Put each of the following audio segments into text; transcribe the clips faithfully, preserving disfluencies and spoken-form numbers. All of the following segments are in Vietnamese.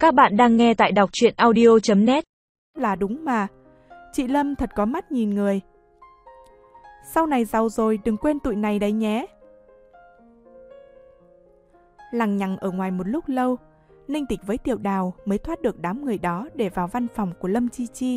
Các bạn đang nghe tại đọc truyện audio chấm net. Là đúng mà, chị Lâm thật có mắt nhìn người. Sau này giàu rồi đừng quên tụi này đấy nhé. Lằng nhằng ở ngoài một lúc lâu, Ninh Tịch với Tiểu Đào mới thoát được đám người đó để vào văn phòng của Lâm Chi Chi.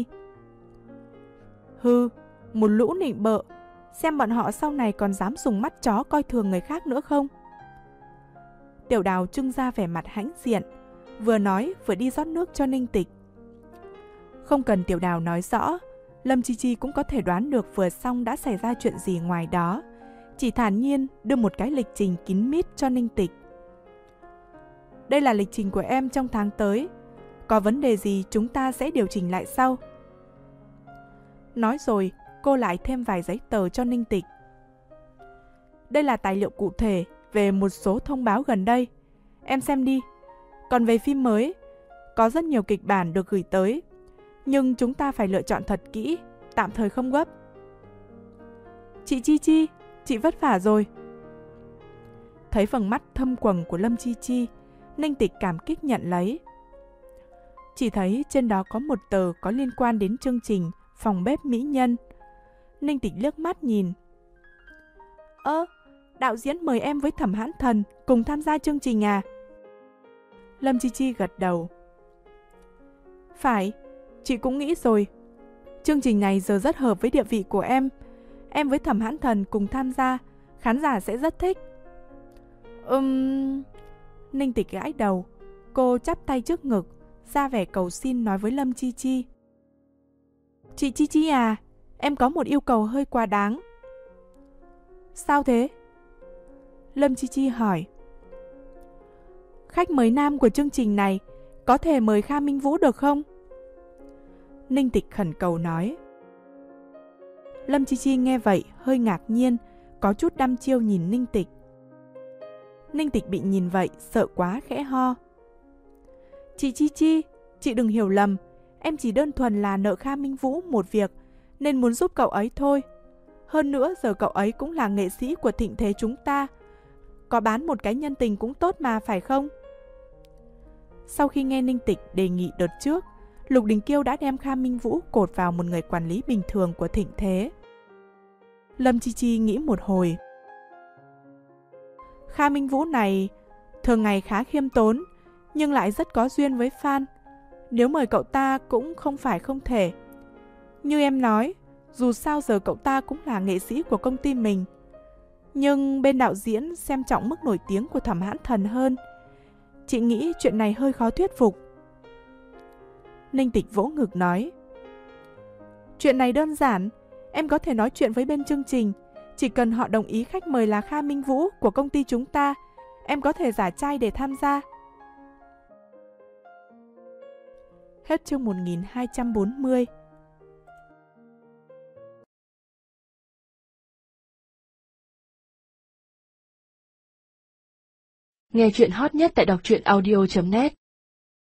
Hừ, một lũ nịnh bợ, xem bọn họ sau này còn dám dùng mắt chó coi thường người khác nữa không? Tiểu Đào trưng ra vẻ mặt hãnh diện, vừa nói vừa đi rót nước cho Ninh Tịch. Không cần Tiểu Đào nói rõ, Lâm Chi Chi cũng có thể đoán được vừa xong đã xảy ra chuyện gì ngoài đó, chỉ thản nhiên đưa một cái lịch trình kín mít cho Ninh Tịch. Đây là lịch trình của em trong tháng tới, có vấn đề gì chúng ta sẽ điều chỉnh lại sau. Nói rồi, cô lại thêm vài giấy tờ cho Ninh Tịch. Đây là tài liệu cụ thể về một số thông báo gần đây, em xem đi. Còn về phim mới, có rất nhiều kịch bản được gửi tới, nhưng chúng ta phải lựa chọn thật kỹ, tạm thời không gấp. Chị Chi Chi, chị vất vả rồi. Thấy vầng mắt thâm quầng của Lâm Chi Chi, Ninh Tịch cảm kích nhận lấy. Chỉ thấy trên đó có một tờ có liên quan đến chương trình Phòng bếp mỹ nhân. Ninh Tịch liếc mắt nhìn. Ơ, đạo diễn mời em với Thẩm Hãn Thần cùng tham gia chương trình à? Lâm Chi Chi gật đầu. Phải, chị cũng nghĩ rồi. Chương trình này giờ rất hợp với địa vị của em. Em với Thẩm Hãn Thần cùng tham gia, khán giả sẽ rất thích. Ừm... Ninh Tịch gãi đầu, cô chắp tay trước ngực, ra vẻ cầu xin nói với Lâm Chi Chi. Chị Chi Chi à, em có một yêu cầu hơi quá đáng. Sao thế? Lâm Chi Chi hỏi. Khách mời nam của chương trình này có thể mời Kha Minh Vũ được không? Ninh Tịch khẩn cầu nói. Lâm Chi Chi nghe vậy hơi ngạc nhiên, có chút đăm chiêu nhìn Ninh Tịch. Ninh Tịch bị nhìn vậy sợ quá khẽ ho. Chị Chi Chi, chị đừng hiểu lầm, em chỉ đơn thuần là nợ Kha Minh Vũ một việc nên muốn giúp cậu ấy thôi. Hơn nữa giờ cậu ấy cũng là nghệ sĩ của thịnh thế chúng ta, có bán một cái nhân tình cũng tốt mà phải không? Sau khi nghe Ninh Tịch đề nghị đợt trước, Lục Đình Kiêu đã đem Kha Minh Vũ cột vào một người quản lý bình thường của thịnh thế. Lâm Chi Chi nghĩ một hồi. Kha Minh Vũ này thường ngày khá khiêm tốn, nhưng lại rất có duyên với fan. Nếu mời cậu ta cũng không phải không thể. Như em nói, dù sao giờ cậu ta cũng là nghệ sĩ của công ty mình. Nhưng bên đạo diễn xem trọng mức nổi tiếng của Thẩm Hãn Thần hơn. Chị nghĩ chuyện này hơi khó thuyết phục. Ninh Tịch vỗ ngực nói. Chuyện này đơn giản, em có thể nói chuyện với bên chương trình. Chỉ cần họ đồng ý khách mời là Kha Minh Vũ của công ty chúng ta, em có thể giả trai để tham gia. Hết chương một nghìn hai trăm bốn mươi. Nghe chuyện hot nhất tại đọc truyện audio chấm net.